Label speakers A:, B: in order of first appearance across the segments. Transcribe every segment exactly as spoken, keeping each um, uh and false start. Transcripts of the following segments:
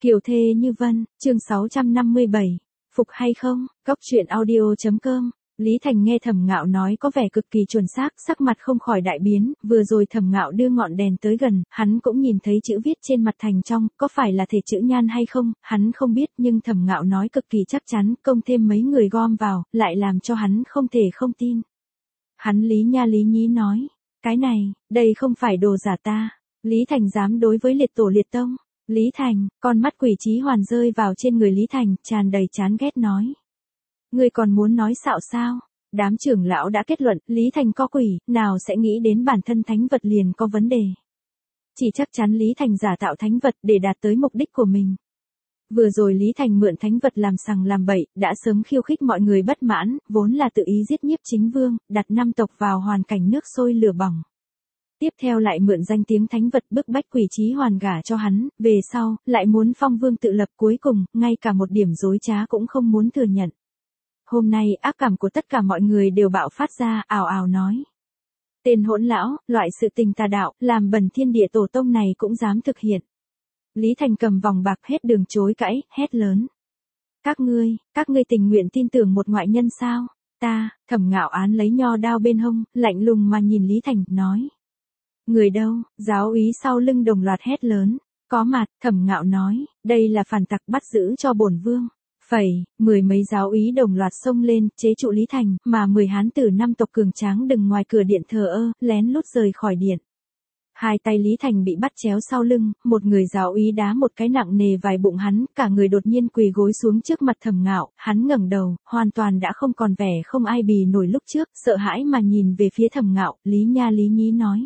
A: Kiều thê như vân, chương sáu trăm năm mươi bảy, phục hay không, góc truyện audio.com. Lý Thành nghe Thẩm Ngạo nói có vẻ cực kỳ chuẩn xác, sắc mặt không khỏi đại biến, vừa rồi Thẩm Ngạo đưa ngọn đèn tới gần, hắn cũng nhìn thấy chữ viết trên mặt thành trong, có phải là thể chữ nhan hay không, hắn không biết, nhưng Thẩm Ngạo nói cực kỳ chắc chắn, công thêm mấy người gom vào, lại làm cho hắn không thể không tin. Hắn Lý Nha Lý Nhí nói, cái này, đây không phải đồ giả ta. Lý Thành dám đối với liệt tổ liệt tông. Lý Thành, con mắt Quỷ Chí Hoàn rơi vào trên người Lý Thành, tràn đầy chán ghét nói. Ngươi còn muốn nói xạo sao? Đám trưởng lão đã kết luận, Lý Thành có quỷ, nào sẽ nghĩ đến bản thân thánh vật liền có vấn đề. Chỉ chắc chắn Lý Thành giả tạo thánh vật để đạt tới mục đích của mình. Vừa rồi Lý Thành mượn thánh vật làm sằng làm bậy, đã sớm khiêu khích mọi người bất mãn, vốn là tự ý giết Nhiếp Chính Vương, đặt năm tộc vào hoàn cảnh nước sôi lửa bỏng. Tiếp theo lại mượn danh tiếng thánh vật bức bách Quỷ Chí Hoàn gả cho hắn, về sau, lại muốn phong vương tự lập, cuối cùng, ngay cả một điểm dối trá cũng không muốn thừa nhận. Hôm nay, ác cảm của tất cả mọi người đều bạo phát ra, ào ào nói. Tên hỗn lão, loại sự tình tà đạo, làm bẩn thiên địa tổ tông này cũng dám thực hiện. Lý Thành cầm vòng bạc hết đường chối cãi, hét lớn. Các ngươi, các ngươi tình nguyện tin tưởng một ngoại nhân sao? Ta, Thẩm Ngạo án lấy nho đao bên hông, lạnh lùng mà nhìn Lý Thành, nói. Người đâu? Giáo úy sau lưng đồng loạt hét lớn. Có mặt, Thẩm Ngạo nói, đây là phản tặc bắt giữ cho bổn vương. Phẩy, mười mấy giáo úy đồng loạt xông lên, chế trụ Lý Thành, mà mười hán tử năm tộc cường tráng đừng ngoài cửa điện thờ ơ, lén lút rời khỏi điện. Hai tay Lý Thành bị bắt chéo sau lưng, một người giáo úy đá một cái nặng nề vài bụng hắn, cả người đột nhiên quỳ gối xuống trước mặt Thẩm Ngạo, hắn ngẩng đầu, hoàn toàn đã không còn vẻ không ai bì nổi lúc trước, sợ hãi mà nhìn về phía Thẩm Ngạo, Lý Nha Lý Nhí nói.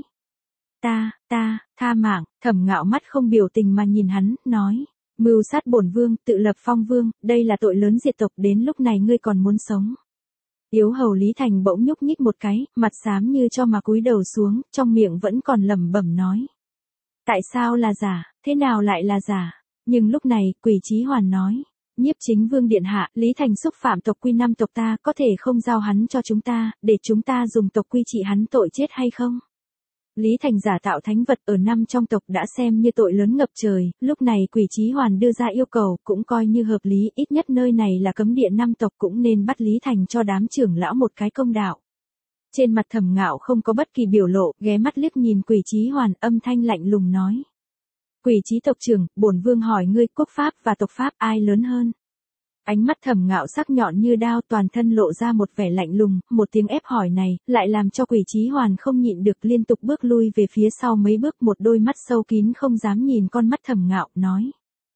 A: Ta, ta, tha mạng, Thẩm Ngạo mắt không biểu tình mà nhìn hắn, nói. Mưu sát bổn vương, tự lập phong vương, đây là tội lớn diệt tộc, đến lúc này ngươi còn muốn sống. Yếu hầu Lý Thành bỗng nhúc nhích một cái, mặt xám như cho mà cúi đầu xuống, trong miệng vẫn còn lẩm bẩm nói. Tại sao là giả, thế nào lại là giả? Nhưng lúc này, Quỷ Chí Hoàn nói. Nhiếp Chính Vương điện hạ, Lý Thành xúc phạm tộc quy năm tộc ta, có thể không giao hắn cho chúng ta, để chúng ta dùng tộc quy trị hắn tội chết hay không? Lý Thành giả tạo thánh vật ở năm trong tộc đã xem như tội lớn ngập trời, lúc này Quỷ Chí Hoàn đưa ra yêu cầu cũng coi như hợp lý, ít nhất nơi này là cấm địa năm tộc cũng nên bắt Lý Thành cho đám trưởng lão một cái công đạo. Trên mặt Thẩm Ngạo không có bất kỳ biểu lộ, ghé mắt liếc nhìn Quỷ Chí Hoàn, âm thanh lạnh lùng nói. Quỷ Chí tộc trưởng, bổn vương hỏi ngươi, quốc pháp và tộc pháp ai lớn hơn? Ánh mắt Thẩm Ngạo sắc nhọn như đao, toàn thân lộ ra một vẻ lạnh lùng, một tiếng ép hỏi này, lại làm cho Quỷ Chí Hoàn không nhịn được liên tục bước lui về phía sau mấy bước, một đôi mắt sâu kín không dám nhìn con mắt Thẩm Ngạo, nói.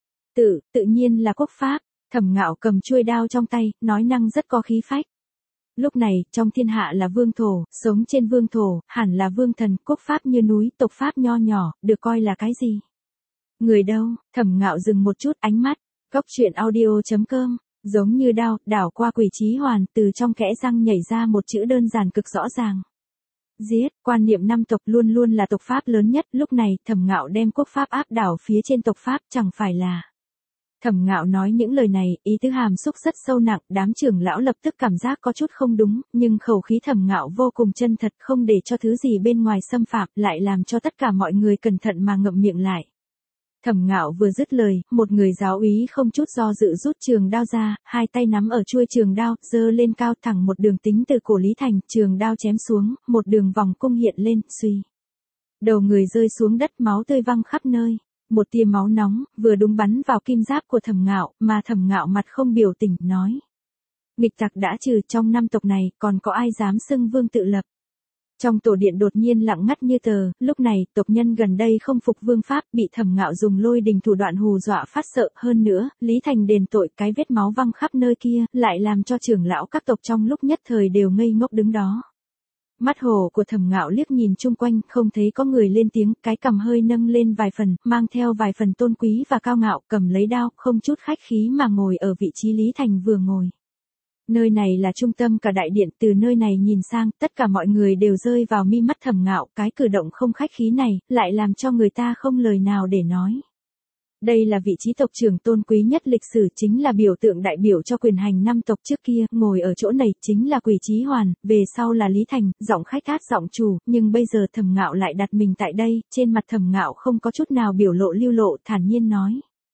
A: Tự, tự nhiên là quốc pháp. Thẩm Ngạo cầm chuôi đao trong tay, nói năng rất có khí phách. Lúc này, trong thiên hạ là vương thổ, sống trên vương thổ, hẳn là vương thần, quốc pháp như núi, tộc pháp nho nhỏ, được coi là cái gì? Người đâu? Thẩm Ngạo dừng một chút, ánh mắt. Góc truyện audio.com, giống như đao, đảo qua Quỷ Chí Hoàn, từ trong kẽ răng nhảy ra một chữ đơn giản cực rõ ràng. Giết, quan niệm năm tộc luôn luôn là tộc pháp lớn nhất, lúc này, Thẩm Ngạo đem quốc pháp áp đảo phía trên tộc pháp, chẳng phải là. Thẩm Ngạo nói những lời này, ý tứ hàm xúc rất sâu nặng, đám trưởng lão lập tức cảm giác có chút không đúng, nhưng khẩu khí Thẩm Ngạo vô cùng chân thật, không để cho thứ gì bên ngoài xâm phạm, lại làm cho tất cả mọi người cẩn thận mà ngậm miệng lại. Thẩm Ngạo vừa dứt lời, một người giáo úy không chút do dự rút trường đao ra, hai tay nắm ở chuôi trường đao, giơ lên cao thẳng một đường tính từ cổ Lý Thành, trường đao chém xuống, một đường vòng cung hiện lên, suy. Đầu người rơi xuống đất, máu tươi văng khắp nơi. Một tia máu nóng, vừa đúng bắn vào kim giáp của Thẩm Ngạo, mà Thẩm Ngạo mặt không biểu tình, nói. Nghịch tặc đã trừ, trong năm tộc này, còn có ai dám xưng vương tự lập? Trong tổ điện đột nhiên lặng ngắt như tờ, lúc này, tộc nhân gần đây không phục vương pháp, bị Thẩm Ngạo dùng lôi đình thủ đoạn hù dọa phát sợ, hơn nữa, Lý Thành đền tội, cái vết máu văng khắp nơi kia, lại làm cho trưởng lão các tộc trong lúc nhất thời đều ngây ngốc đứng đó. Mắt hồ của Thẩm Ngạo liếc nhìn chung quanh, không thấy có người lên tiếng, cái cằm hơi nâng lên vài phần, mang theo vài phần tôn quý và cao ngạo, cầm lấy đao, không chút khách khí mà ngồi ở vị trí Lý Thành vừa ngồi. Nơi này là trung tâm cả đại điện, từ nơi này nhìn sang, tất cả mọi người đều rơi vào mi mắt Thẩm Ngạo, cái cử động không khách khí này, lại làm cho người ta không lời nào để nói. Đây là vị trí tộc trưởng tôn quý nhất lịch sử, chính là biểu tượng đại biểu cho quyền hành năm tộc trước kia, ngồi ở chỗ này chính là Quỷ Chí Hoàn, về sau là Lý Thành, giọng khách át giọng chủ, nhưng bây giờ Thẩm Ngạo lại đặt mình tại đây, trên mặt Thẩm Ngạo không có chút nào biểu lộ lưu lộ, thản nhiên nói.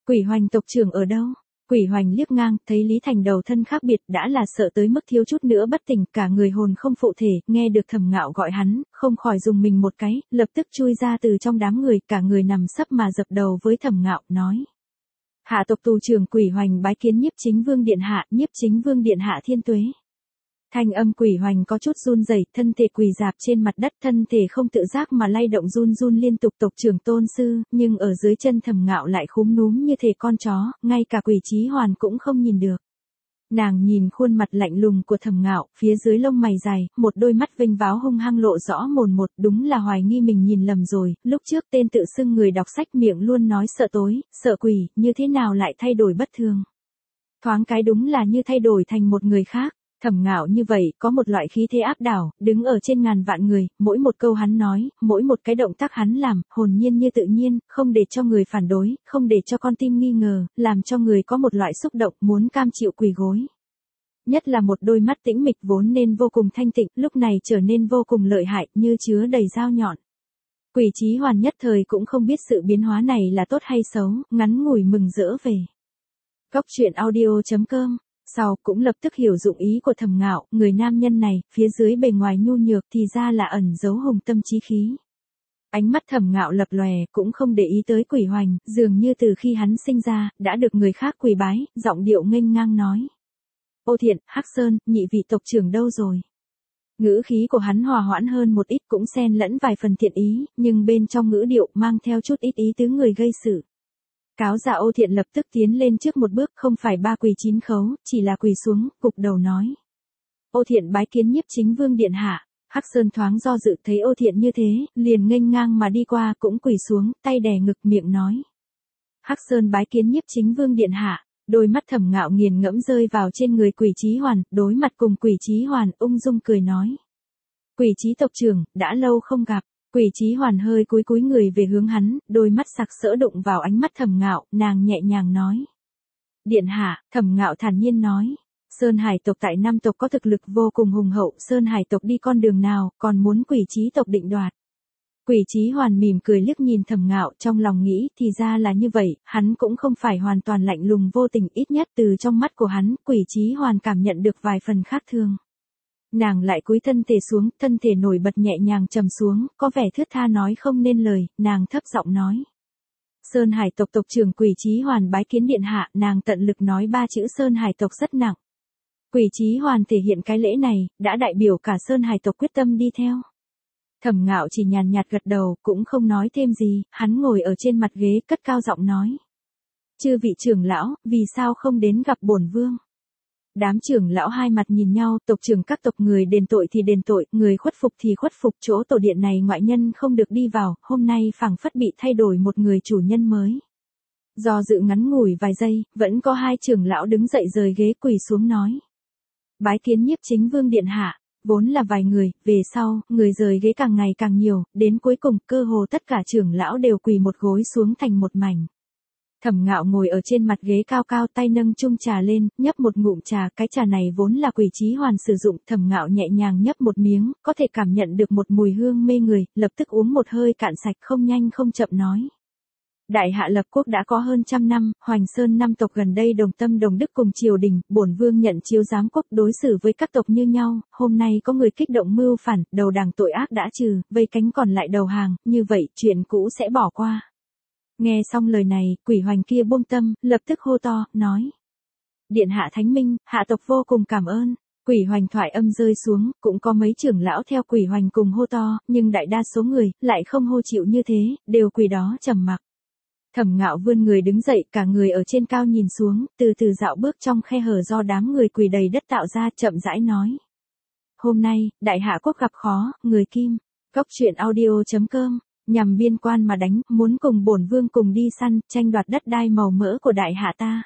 A: Quỷ Hoành tộc trưởng ở đâu? Quỷ Hoành liếc ngang, thấy Lý Thành đầu thân khác biệt, đã là sợ tới mức thiếu chút nữa bất tỉnh, cả người hồn không phụ thể, nghe được Thẩm Ngạo gọi hắn, không khỏi dùng mình một cái, lập tức chui ra từ trong đám người, cả người nằm sấp mà dập đầu với Thẩm Ngạo, nói: Hạ tộc tù trưởng Quỷ Hoành bái kiến Nhiếp Chính Vương điện hạ, Nhiếp Chính Vương điện hạ thiên tuế. Thanh âm Quỷ Hoành có chút run rẩy, thân thể quỳ rạp trên mặt đất, thân thể không tự giác mà lay động run run liên tục. Tộc trưởng Tôn sư, nhưng ở dưới chân Thẩm Ngạo lại khúm núm như thể con chó, ngay cả Quỷ Chí Hoàn cũng không nhìn được. Nàng nhìn khuôn mặt lạnh lùng của Thẩm Ngạo, phía dưới lông mày dài, một đôi mắt vênh váo hung hăng lộ rõ mồn một, đúng là hoài nghi mình nhìn lầm rồi, lúc trước tên tự xưng người đọc sách miệng luôn nói sợ tối, sợ quỷ, như thế nào lại thay đổi bất thường. Thoáng cái đúng là như thay đổi thành một người khác. Thẩm Ngạo như vậy, có một loại khí thế áp đảo, đứng ở trên ngàn vạn người, mỗi một câu hắn nói, mỗi một cái động tác hắn làm, hồn nhiên như tự nhiên, không để cho người phản đối, không để cho con tim nghi ngờ, làm cho người có một loại xúc động muốn cam chịu quỳ gối. Nhất là một đôi mắt tĩnh mịch vốn nên vô cùng thanh tịnh, lúc này trở nên vô cùng lợi hại, như chứa đầy dao nhọn. Quỷ Chí Hoàn nhất thời cũng không biết sự biến hóa này là tốt hay xấu, ngắn ngủi mừng rỡ về. Cóc truyện audio chấm com Sau cũng lập tức hiểu dụng ý của Thẩm Ngạo, người nam nhân này, phía dưới bề ngoài nhu nhược thì ra là ẩn giấu hùng tâm chí khí. Ánh mắt Thẩm Ngạo lập lòe, cũng không để ý tới Quỷ Hoành, dường như từ khi hắn sinh ra, đã được người khác quỳ bái, giọng điệu nghênh ngang nói: Ô Thiện, Hắc Sơn, nhị vị tộc trưởng đâu rồi? Ngữ khí của hắn hòa hoãn hơn một ít, cũng xen lẫn vài phần thiện ý, nhưng bên trong ngữ điệu mang theo chút ít ý tứ người gây sự. Cáo giả Ô Thiện lập tức tiến lên trước một bước, không phải ba quỳ chín khấu, chỉ là quỳ xuống, cục đầu nói: Ô Thiện bái kiến Nhiếp Chính Vương điện hạ. Hắc Sơn thoáng do dự, thấy Ô Thiện như thế, liền nghênh ngang mà đi qua, cũng quỳ xuống, tay đè ngực miệng nói: Hắc Sơn bái kiến Nhiếp Chính Vương điện hạ. Đôi mắt Thẩm Ngạo nghiền ngẫm rơi vào trên người Quỷ Chí Hoàn, đối mặt cùng Quỷ Chí Hoàn, ung dung cười nói: Quỷ Chí tộc trưởng, đã lâu không gặp. Quỷ Chí Hoàn hơi cúi cúi người về hướng hắn, đôi mắt sặc sỡ đụng vào ánh mắt Thẩm Ngạo, nàng nhẹ nhàng nói: Điện hạ. Thẩm Ngạo thản nhiên nói: Sơn Hải tộc tại Nam tộc có thực lực vô cùng hùng hậu, Sơn Hải tộc đi con đường nào, còn muốn Quỷ Chí tộc định đoạt. Quỷ Chí Hoàn mỉm cười liếc nhìn Thẩm Ngạo, trong lòng nghĩ, thì ra là như vậy, hắn cũng không phải hoàn toàn lạnh lùng vô tình, ít nhất từ trong mắt của hắn, Quỷ Chí Hoàn cảm nhận được vài phần khác thường. Nàng lại cúi thân thể xuống, thân thể nổi bật nhẹ nhàng trầm xuống, có vẻ thướt tha nói không nên lời, nàng thấp giọng nói: Sơn Hải tộc tộc trưởng Quỷ Chí Hoàn bái kiến điện hạ, nàng tận lực nói ba chữ Sơn Hải tộc rất nặng. Quỷ Chí Hoàn thể hiện cái lễ này, đã đại biểu cả Sơn Hải tộc quyết tâm đi theo. Thẩm Ngạo chỉ nhàn nhạt gật đầu, cũng không nói thêm gì, hắn ngồi ở trên mặt ghế, cất cao giọng nói: Chư vị trưởng lão, vì sao không đến gặp bổn vương? Đám trưởng lão hai mặt nhìn nhau, tộc trưởng các tộc người đền tội thì đền tội, người khuất phục thì khuất phục, chỗ tổ điện này ngoại nhân không được đi vào, hôm nay phảng phất bị thay đổi một người chủ nhân mới. Do dự ngắn ngủi vài giây, vẫn có hai trưởng lão đứng dậy rời ghế quỳ xuống nói: Bái kiến Nhiếp Chính Vương điện hạ. Vốn là vài người, về sau, người rời ghế càng ngày càng nhiều, đến cuối cùng, cơ hồ tất cả trưởng lão đều quỳ một gối xuống thành một mảnh. Thẩm Ngạo ngồi ở trên mặt ghế cao cao, tay nâng chung trà lên, nhấp một ngụm trà, cái trà này vốn là Quỷ Chí Hoàn sử dụng, Thẩm Ngạo nhẹ nhàng nhấp một miếng, có thể cảm nhận được một mùi hương mê người, lập tức uống một hơi cạn sạch, không nhanh không chậm nói: Đại hạ lập quốc đã có hơn trăm năm, Hoành Sơn năm tộc gần đây đồng tâm đồng đức cùng triều đình, bổn vương nhận chiếu giám quốc đối xử với các tộc như nhau, hôm nay có người kích động mưu phản, đầu đảng tội ác đã trừ, vây cánh còn lại đầu hàng, như vậy chuyện cũ sẽ bỏ qua. Nghe xong lời này, Quỷ Hoành kia buông tâm, lập tức hô to, nói: Điện hạ thánh minh, hạ tộc vô cùng cảm ơn. Quỷ Hoành thoại âm rơi xuống, cũng có mấy trưởng lão theo Quỷ Hoành cùng hô to, nhưng đại đa số người, lại không hô chịu như thế, đều quỳ đó trầm mặc. Thẩm Ngạo vươn người đứng dậy, cả người ở trên cao nhìn xuống, từ từ dạo bước trong khe hở do đám người quỳ đầy đất tạo ra, chậm rãi nói: Hôm nay, đại hạ quốc gặp khó, người Kim. Cóc truyện audio chấm com Nhằm biên quan mà đánh, muốn cùng bổn vương cùng đi săn, tranh đoạt đất đai màu mỡ của đại hạ ta.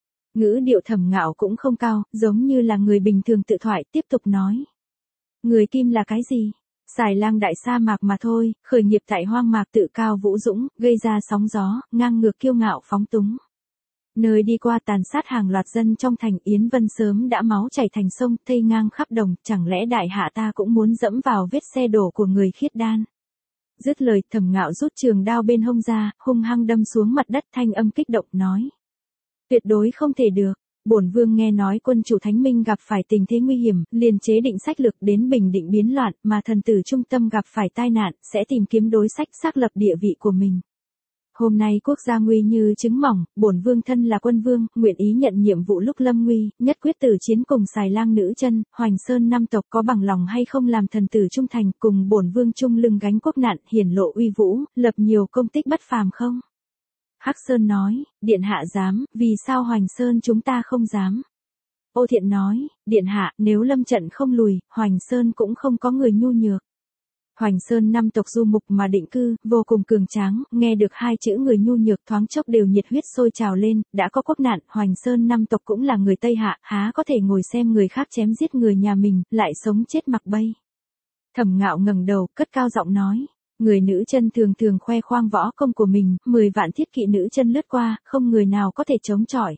A: Ngữ điệu Thẩm Ngạo cũng không cao, giống như là người bình thường tự thoại, tiếp tục nói: Người Kim là cái gì? Xài lang đại sa mạc mà thôi, khởi nghiệp tại hoang mạc tự cao vũ dũng, gây ra sóng gió, ngang ngược kiêu ngạo phóng túng. Nơi đi qua tàn sát hàng loạt dân trong thành Yến Vân sớm đã máu chảy thành sông, thây ngang khắp đồng, chẳng lẽ đại hạ ta cũng muốn dẫm vào vết xe đổ của người khiết đan. Dứt lời, Thẩm Ngạo rút trường đao bên hông ra, hung hăng đâm xuống mặt đất, thanh âm kích động nói. Tuyệt đối không thể được. Bổn vương nghe nói quân chủ Thánh Minh gặp phải tình thế nguy hiểm, liền chế định sách lược đến bình định biến loạn, mà thần tử trung tâm gặp phải tai nạn, sẽ tìm kiếm đối sách xác lập địa vị của mình. Hôm nay quốc gia nguy như trứng mỏng, bổn vương thân là quân vương, nguyện ý nhận nhiệm vụ lúc lâm nguy, nhất quyết tử chiến cùng xài lang nữ chân, Hoành Sơn năm tộc có bằng lòng hay không làm thần tử trung thành, cùng bổn vương chung lưng gánh quốc nạn, hiển lộ uy vũ, lập nhiều công tích bất phàm không? Hắc Sơn nói, điện hạ dám, vì sao Hoành Sơn chúng ta không dám? Ô Thiện nói, điện hạ, nếu lâm trận không lùi, Hoành Sơn cũng không có người nhu nhược. Hoành Sơn năm tộc du mục mà định cư, vô cùng cường tráng, nghe được hai chữ người nhu nhược thoáng chốc đều nhiệt huyết sôi trào lên, đã có quốc nạn, Hoành Sơn năm tộc cũng là người Tây Hạ, há có thể ngồi xem người khác chém giết người nhà mình, lại sống chết mặc bay. Thẩm Ngạo ngẩng đầu, cất cao giọng nói, người nữ chân thường thường khoe khoang võ công của mình, mười vạn thiết kỵ nữ chân lướt qua, không người nào có thể chống chọi.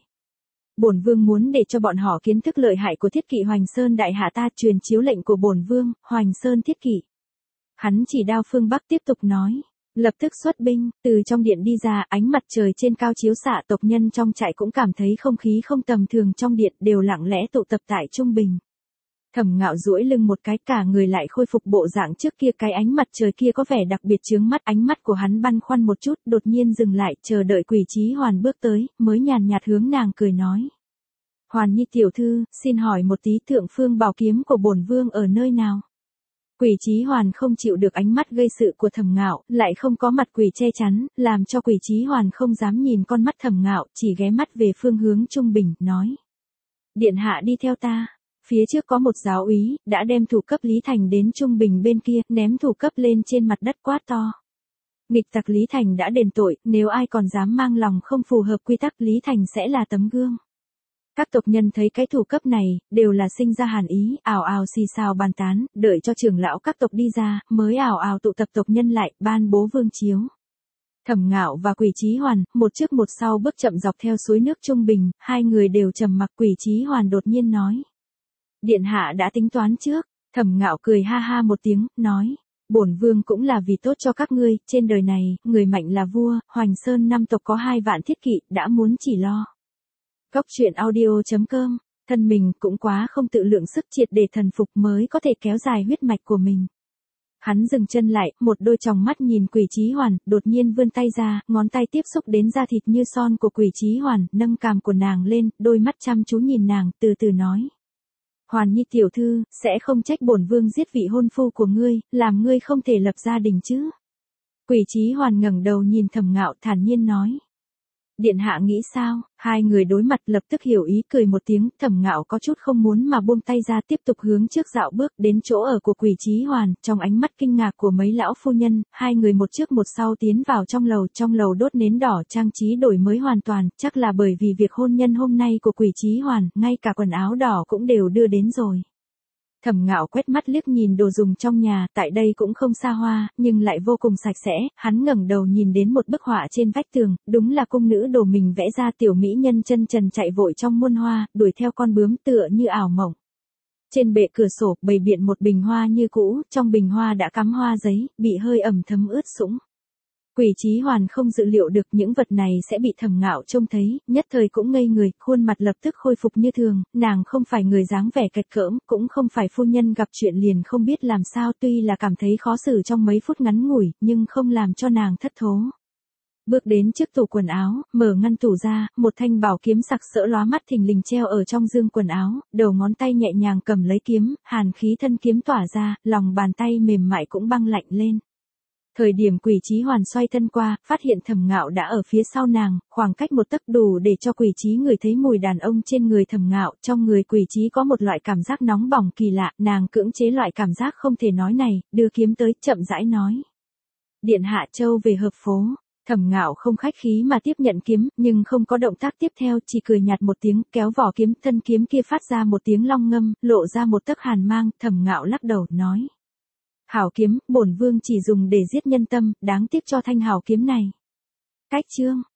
A: Bổn vương muốn để cho bọn họ kiến thức lợi hại của thiết kỵ Hoành Sơn đại hạ ta, truyền chiếu lệnh của bổn vương, Hoành Sơn thiết kỵ. Hắn chỉ đao phương Bắc tiếp tục nói, lập tức xuất binh, từ trong điện đi ra, ánh mặt trời trên cao chiếu xạ, tộc nhân trong trại cũng cảm thấy không khí không tầm thường trong điện, đều lặng lẽ tụ tập tại trung bình. Thẩm Ngạo duỗi lưng một cái, cả người lại khôi phục bộ dạng trước kia, cái ánh mặt trời kia có vẻ đặc biệt chướng mắt, ánh mắt của hắn băn khoăn một chút, đột nhiên dừng lại, chờ đợi Quỷ Chí Hoàn bước tới, mới nhàn nhạt hướng nàng cười nói. Hoàn Nhi tiểu thư, xin hỏi một tí, thượng phương bảo kiếm của bổn vương ở nơi nào? Quỷ Chí Hoàn không chịu được ánh mắt gây sự của Thẩm Ngạo, lại không có mặt quỷ che chắn, làm cho Quỷ Chí Hoàn không dám nhìn con mắt Thẩm Ngạo, chỉ ghé mắt về phương hướng trung bình, nói. Điện hạ đi theo ta. Phía trước có một giáo úy, đã đem thủ cấp Lý Thành đến trung bình bên kia, ném thủ cấp lên trên mặt đất quát to. Nghịch tặc Lý Thành đã đền tội, nếu ai còn dám mang lòng không phù hợp quy tắc, Lý Thành sẽ là tấm gương. Các tộc nhân thấy cái thủ cấp này, đều là sinh ra hàn ý, ào ào xì xào bàn tán, đợi cho trưởng lão các tộc đi ra, mới ào ào tụ tập tộc nhân lại, ban bố vương chiếu. Thẩm Ngạo và Quỷ Chí Hoàn, một trước một sau bước chậm dọc theo suối nước trung bình, hai người đều trầm mặc. Quỷ Chí Hoàn đột nhiên nói. Điện hạ đã tính toán trước. Thẩm Ngạo cười ha ha một tiếng, nói. Bổn vương cũng là vì tốt cho các ngươi, trên đời này, người mạnh là vua, Hoành Sơn năm tộc có hai vạn thiết kỵ, đã muốn chỉ lo. Góc truyện audio chấm com, thân mình cũng quá không tự lượng sức, triệt để thần phục mới có thể kéo dài huyết mạch của mình. Hắn dừng chân lại, một đôi tròng mắt nhìn Quỷ Chí Hoàn, đột nhiên vươn tay ra, ngón tay tiếp xúc đến da thịt như son của Quỷ Chí Hoàn, nâng cằm của nàng lên, đôi mắt chăm chú nhìn nàng, từ từ nói. Hoàn Nhi tiểu thư, sẽ không trách bổn vương giết vị hôn phu của ngươi, làm ngươi không thể lập gia đình chứ? Quỷ Chí Hoàn ngẩng đầu nhìn Thẩm Ngạo, thản nhiên nói. Điện hạ nghĩ sao? Hai người đối mặt lập tức hiểu ý, cười một tiếng. Thẩm Ngạo có chút không muốn mà buông tay ra, tiếp tục hướng trước dạo bước đến chỗ ở của Quỷ Chí Hoàn. Trong ánh mắt kinh ngạc của mấy lão phu nhân, hai người một trước một sau tiến vào trong lầu. Trong lầu đốt nến đỏ, trang trí đổi mới hoàn toàn, chắc là bởi vì việc hôn nhân hôm nay của Quỷ Chí Hoàn, ngay cả quần áo đỏ cũng đều đưa đến rồi. Thẩm Ngạo quét mắt liếc nhìn đồ dùng trong nhà, tại đây cũng không xa hoa, nhưng lại vô cùng sạch sẽ. Hắn ngẩng đầu nhìn đến một bức họa trên vách tường, đúng là cung nữ đồ mình vẽ ra, tiểu mỹ nhân chân trần chạy vội trong muôn hoa, đuổi theo con bướm tựa như ảo mộng. Trên bệ cửa sổ bày biện một bình hoa như cũ, trong bình hoa đã cắm hoa giấy, bị hơi ẩm thấm ướt sũng. Quỷ Chí Hoàn không dự liệu được những vật này sẽ bị Thẩm Ngạo trông thấy, nhất thời cũng ngây người, khuôn mặt lập tức khôi phục như thường, nàng không phải người dáng vẻ kệch cỡm, cũng không phải phu nhân gặp chuyện liền không biết làm sao, tuy là cảm thấy khó xử trong mấy phút ngắn ngủi, nhưng không làm cho nàng thất thố. Bước đến trước tủ quần áo, mở ngăn tủ ra, một thanh bảo kiếm sặc sỡ lóa mắt thình lình treo ở trong dương quần áo, đầu ngón tay nhẹ nhàng cầm lấy kiếm, hàn khí thân kiếm tỏa ra, lòng bàn tay mềm mại cũng băng lạnh lên. Thời điểm Quỷ Chí Hoàn xoay thân qua, phát hiện Thẩm Ngạo đã ở phía sau nàng, khoảng cách một tấc đủ để cho Quỷ Chí ngửi thấy mùi đàn ông trên người Thẩm Ngạo, trong người Quỷ Chí có một loại cảm giác nóng bỏng kỳ lạ, nàng cưỡng chế loại cảm giác không thể nói này, đưa kiếm tới, chậm rãi nói. Điện hạ châu về hợp phố. Thẩm Ngạo không khách khí mà tiếp nhận kiếm, nhưng không có động tác tiếp theo, chỉ cười nhạt một tiếng, kéo vỏ kiếm, thân kiếm kia phát ra một tiếng long ngâm, lộ ra một tấc hàn mang. Thẩm Ngạo lắc đầu, nói. Hảo kiếm, bổn vương chỉ dùng để giết nhân tâm, đáng tiếc cho thanh hảo kiếm này. Cách chương.